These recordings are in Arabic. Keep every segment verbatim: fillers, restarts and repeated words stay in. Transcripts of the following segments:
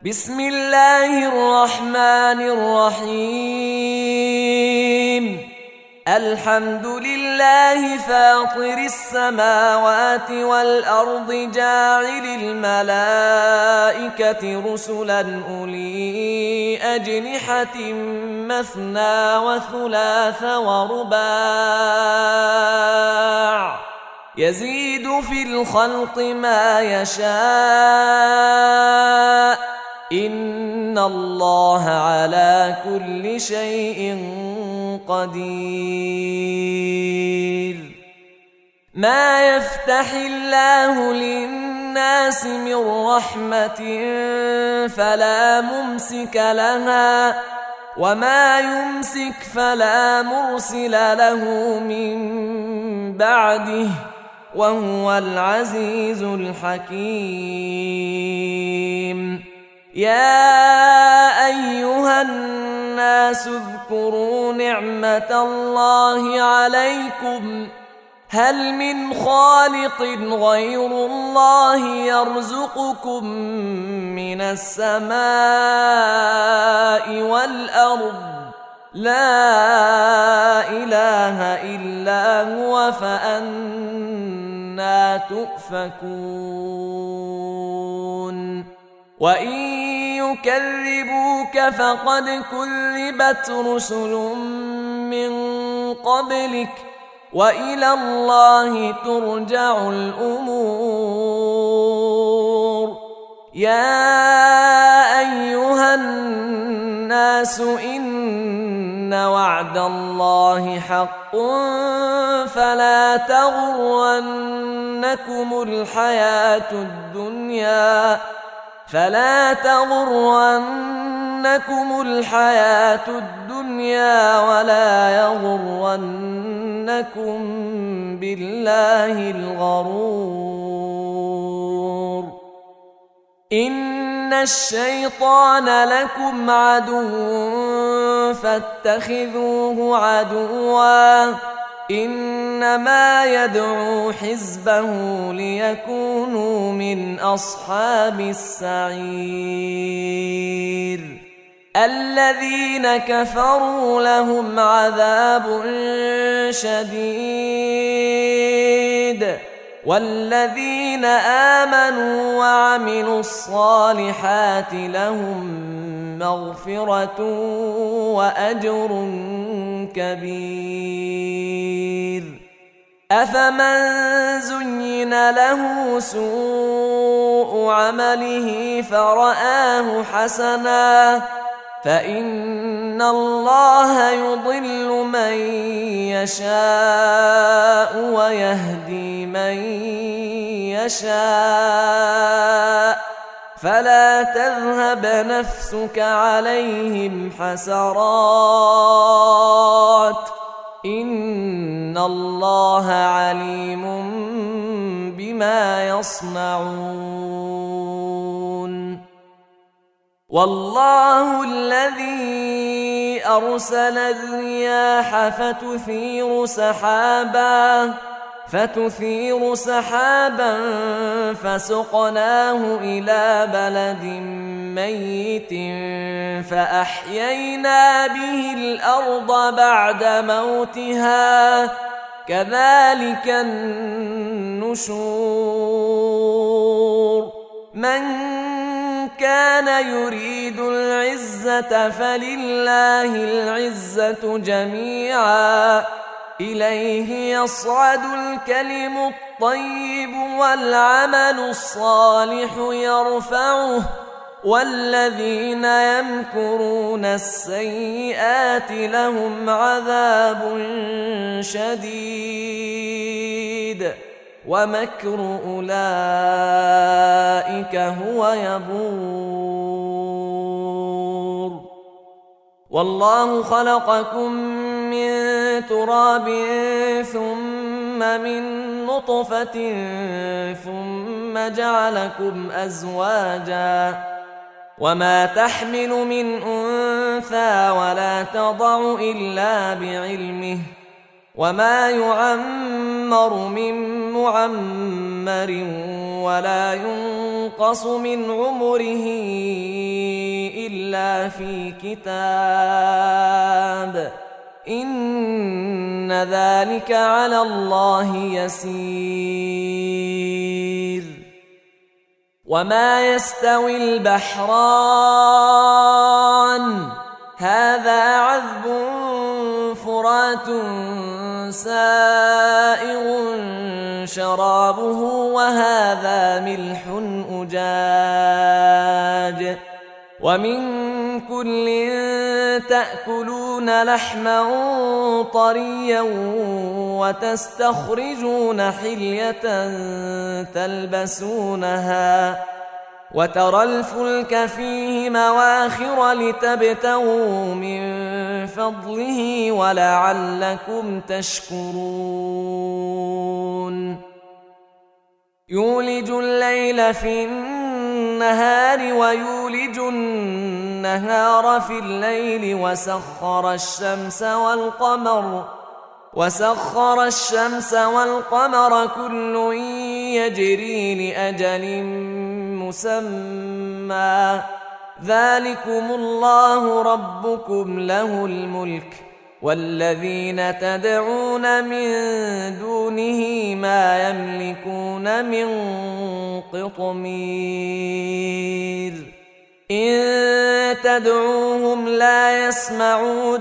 بسم الله الرحمن الرحيم. الحمد لله فاطر السماوات والأرض جاعل الملائكة رسلا أولي أجنحة مثنى وثلاث ورباع يزيد في الخلق ما يشاء إن الله على كل شيء قدير. ما يفتح الله للناس من رحمة فلا ممسك لها وما يمسك فلا مرسل له من بعده وهو العزيز الحكيم. يا أيها الناس اذكروا نعمة الله عليكم هل من خالق غير الله يرزقكم من السماء والأرض لا إله إلا هو فأنى تؤفكون. وإن يكذبوك فقد كذبت رسل من قبلك وإلى الله ترجع الأمور. يا أيها الناس إن وعد الله حق فلا تغرنكم الحياة الدنيا فلا تغرنكم الحياة الدنيا ولا يغرنكم بالله الغرور. إن الشيطان لكم عدو فاتخذوه عدوا إنما يدعو حزبه ليكونوا من أصحاب السعير. الذين كفروا لهم عذاب شديد والذين آمنوا وعملوا الصالحات لهم مغفرة وأجر كبير. أفمن زين له سوء عمله فرآه حسنا فإن الله يضل من يشاء ويهدي من يشاء فلا تذهب نفسك عليهم حسرات إن الله عليم بما يصنعون. والله الذي أرسل الرياح فتثير سحابا فتثير سحابا فسقناه إلى بلد ميت فأحيينا به الأرض بعد موتها كذلك النشور. من كان يريد العزة فلله العزة جميعا إليه يصعد الكلم الطيب والعمل الصالح يرفعه والذين يمكرون السيئات لهم عذاب شديد ومكر أولئك هو يبور. والله خلقكم من تراب ثم من نطفة ثم جعلكم أزواجا وما تحمل من أنثى ولا تضع إلا بعلمه وما يعمر من معمر ولا ينقص من عمره في كتاب إن ذلك على الله يسير. وما يستوي البحران هذا عذب فرات سائغ شرابه وهذا ملح أجاج ومن كل تأكلون لحما طريا وتستخرجون حلية تلبسونها وترى الفلك فيه مواخر لتبتغوا من فضله ولعلكم تشكرون. يولج الليل في النهار ويولج النهار في الليل وسخر الشمس والقمر وسخر الشمس والقمر كل يجري لأجل مسمى ذلكم الله ربكم له الملك والذين تدعون من دونه ما يملكون من قطمير إن تدعوهم لا يسمعوا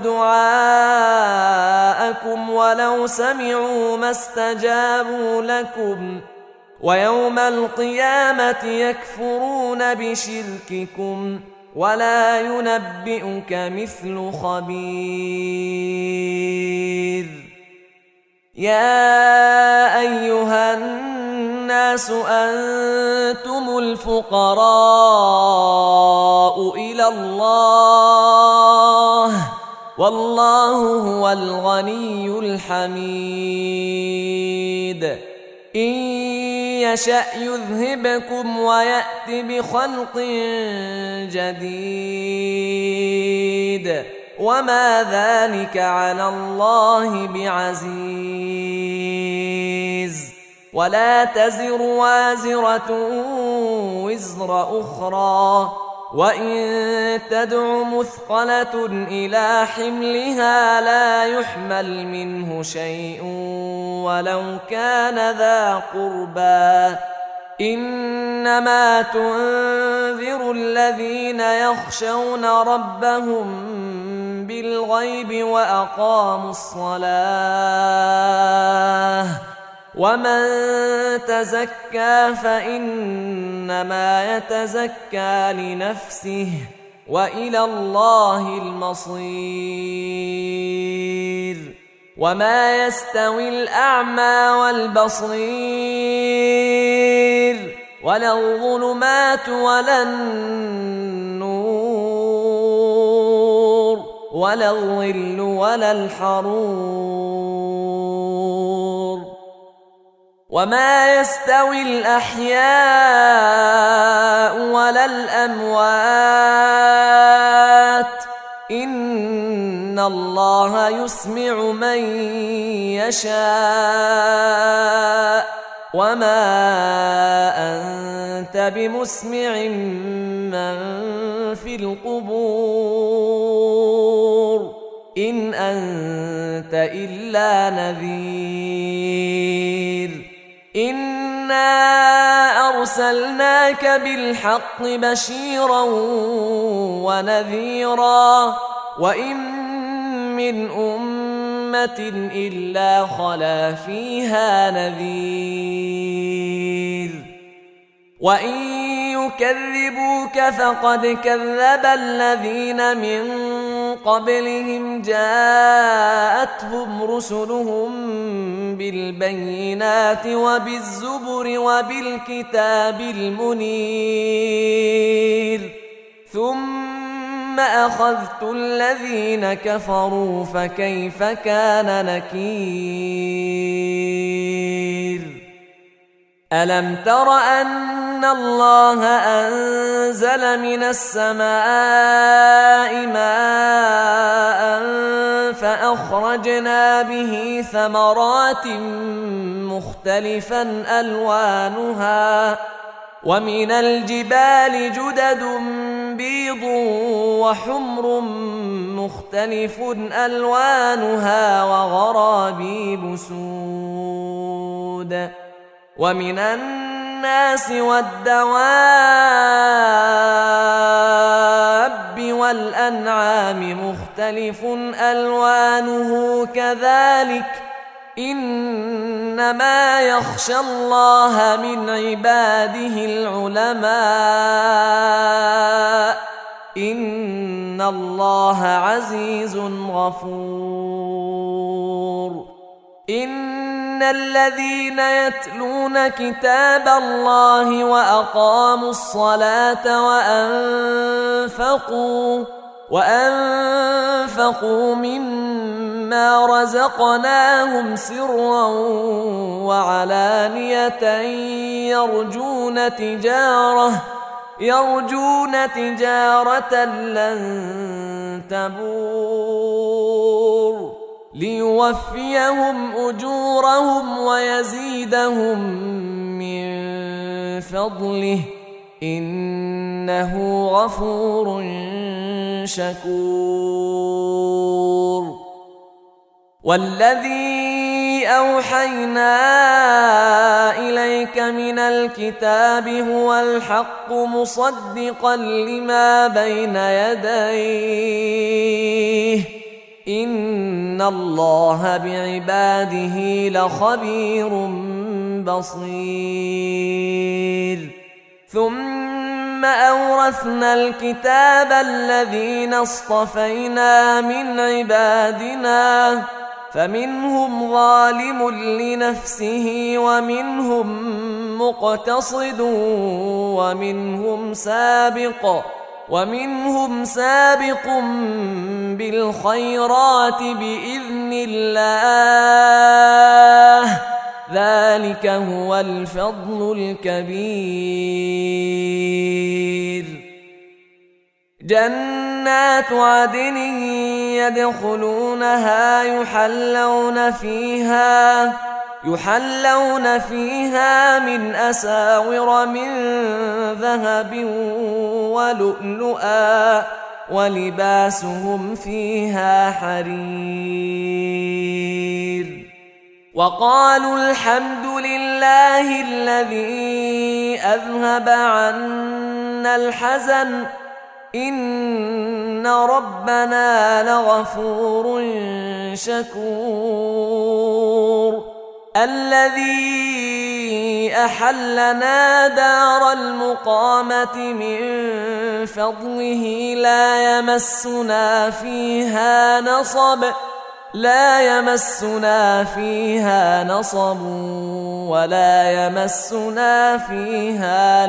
دعاءكم ولو سمعوا ما استجابوا لكم ويوم القيامة يكفرون بشرككم ولا ينبئك مثل خبير. يا أيها الناس أنتم الفقراء إلى الله والله هو الغني الحميد. إن يشأ يذهبكم ويأت بخلق جديد وما ذلك على الله بعزيز. ولا تزر وازرة وزر أخرى وإن تدع مثقلة إلى حملها لا يحمل منه شيء ولو كان ذا قربى إنما تنذر الذين يخشون ربهم بالغيب وأقاموا الصلاة ومن تزكى فإنما يتزكى لنفسه وإلى الله المصير. وما يستوي الأعمى والبصير ولا الظلمات ولا النور ولا الظل ولا الحرور. وما يستوي الأحياء ولا الأموات إن الله يسمع من يشاء وما أنت بمسمع من في القبور إن أنت إلا نذير. إنا أرسلناك بالحق بشيرا ونذيرا وإن من أمة إلا خلا فيها نذير. وإن يكذبوك فقد كذب الذين من قبلهم جاءتهم رسلهم بالبينات وبالزبر وبالكتاب المنير ثم أخذت الذين كفروا فكيف كان نكير. ألم تر أن الله أنزل من السماء ماء فأخرجنا به ثمرات مختلفا ألوانها ومن الجبال جدد بيض وحمر مختلف ألوانها وغرابيب سود ومن الناس والدواب والأنعام مختلف ألوانه كذلك إنما يخشى الله من عباده العلماء إن الله عزيز غفور إن الذين يتلون كتاب الله وأقاموا الصلاة وأنفقوا وأنفقوا مما رزقناهم سرا وعلانية يرجون تجارة يرجون تجارة لن تبور ليوفيهم أجورهم ويزيدهم من فضله إنه غفور شكور والذي أوحينا إليك من الكتاب هو الحق مصدقا لما بين يديه إن الله بعباده لخبير بصير ثم أورثنا الكتاب الذين اصطفينا من عبادنا فمنهم ظالم لنفسه ومنهم مقتصد ومنهم سابق ومنهم سابق بالخيرات بإذن الله ذلك هو الفضل الكبير جنات عدن يدخلونها يحلون فيها يحلون فيها من أساور من ذهب ولؤلؤا ولباسهم فيها حرير وقالوا الحمد لله الذي أذهب عنا الحزن إن ربنا لغفور شكور الذي أحلنا دار المقامة من فضله لا يمسنا فيها نصب لا يمسنا فيها نصب ولا يمسنا فيها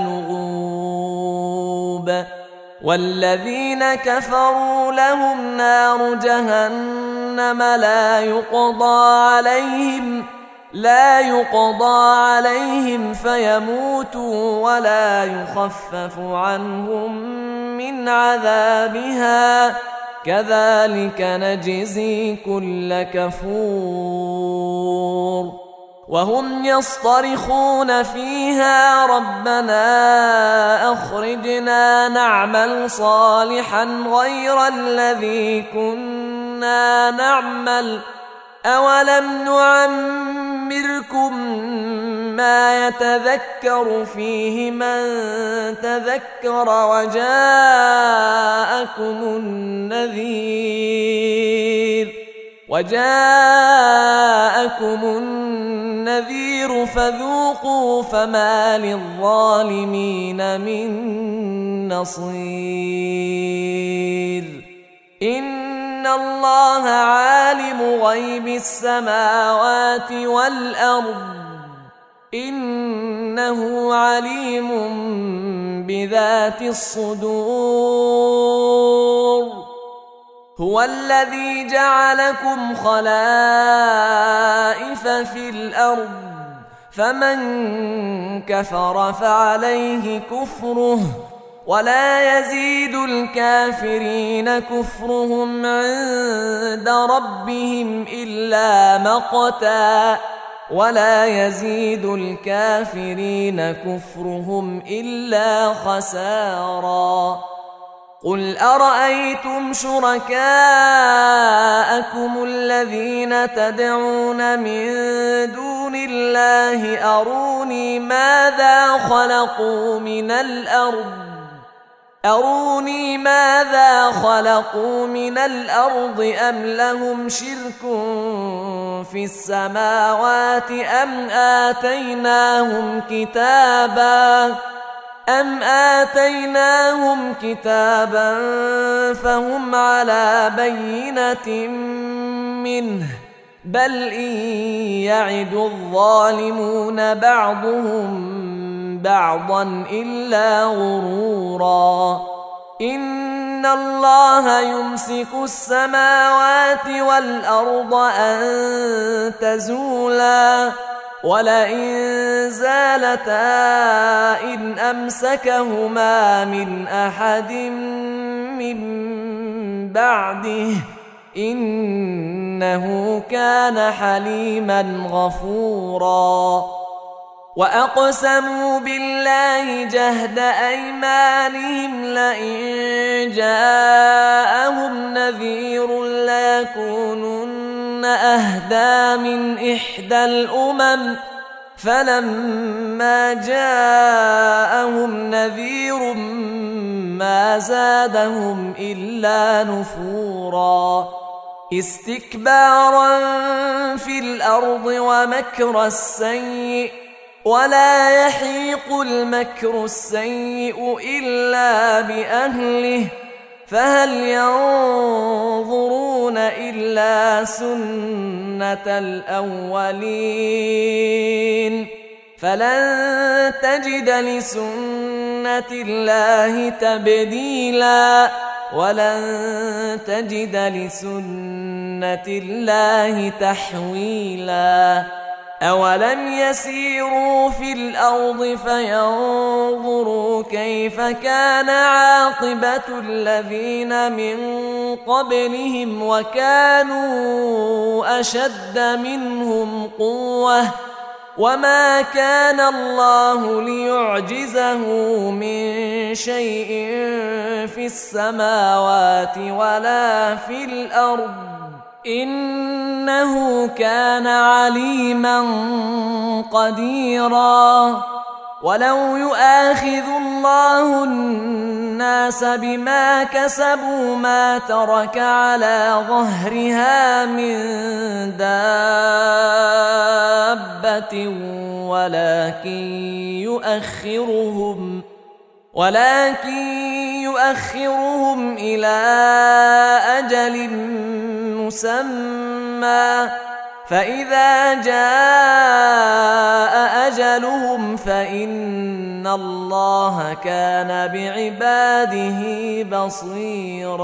لغوب والذين كفروا لهم نار جهنم لا يقضى عليهم لا يقضى عليهم فيموتوا ولا يخفف عنهم من عذابها كذلك نجزي كل كفور وهم يصطرخون فيها ربنا أخرجنا نعمل صالحا غير الذي كنا نعمل أولم نعمركم ما يتذكر فيه من تذكر وجاءكم النذير وجاءكم النذير فذوقوا فما للظالمين من نصير إن الله عالم غيب السماوات والأرض إنه عليم بذات الصدور هو الذي جعلكم خلائف في الأرض فمن كفر فعليه كفره ولا يزيد الكافرين كفرهم عند ربهم إلا مقتا ولا يزيد الكافرين كفرهم إلا خسارا. قل أرأيتم شركاءكم الذين تدعون من دون الله أروني ماذا خلقوا من الأرض أروني ماذا خلقوا من الأرض أم لهم شرك في السماوات أم آتيناهم كتابا أم آتيناهم كتابا فهم على بينة منه بل إن يعد الظالمون بعضهم بعضا إلا غرورا. إن الله يمسك السماوات والأرض أن تزولا ولئن زالتا إن أمسكهما من أحد من بعده إنه كان حليما غفورا. وأقسموا بالله جهد أيمانهم لئن جاءهم نذير ليكونن أهدى من إحدى الأمم فلما جاءهم نذير ما زادهم إلا نفورا. استكبارا في الأرض ومكر السيء ولا يحيق المكر السيء إلا بأهله فهل ينظرون إلا سنة الأولين فلن تجد لسنة الله تبديلا ولن تجد لسنة الله تحويلا. أولم يسيروا في الأرض فينظروا كيف كان عاقبة الذين من قبلهم وكانوا أشد منهم قوة وما كان الله ليعجزه من شيء في السماوات ولا في الأرض إنه كان عليما قديرا. ولو يؤاخذ الله الناس بما كسبوا ما ترك على ظهرها من دابة ولكن يؤخرهم ولكن يؤخرهم إلى أجل مسمى فإذا جاء أجلهم فإن الله كان بعباده بصيرا.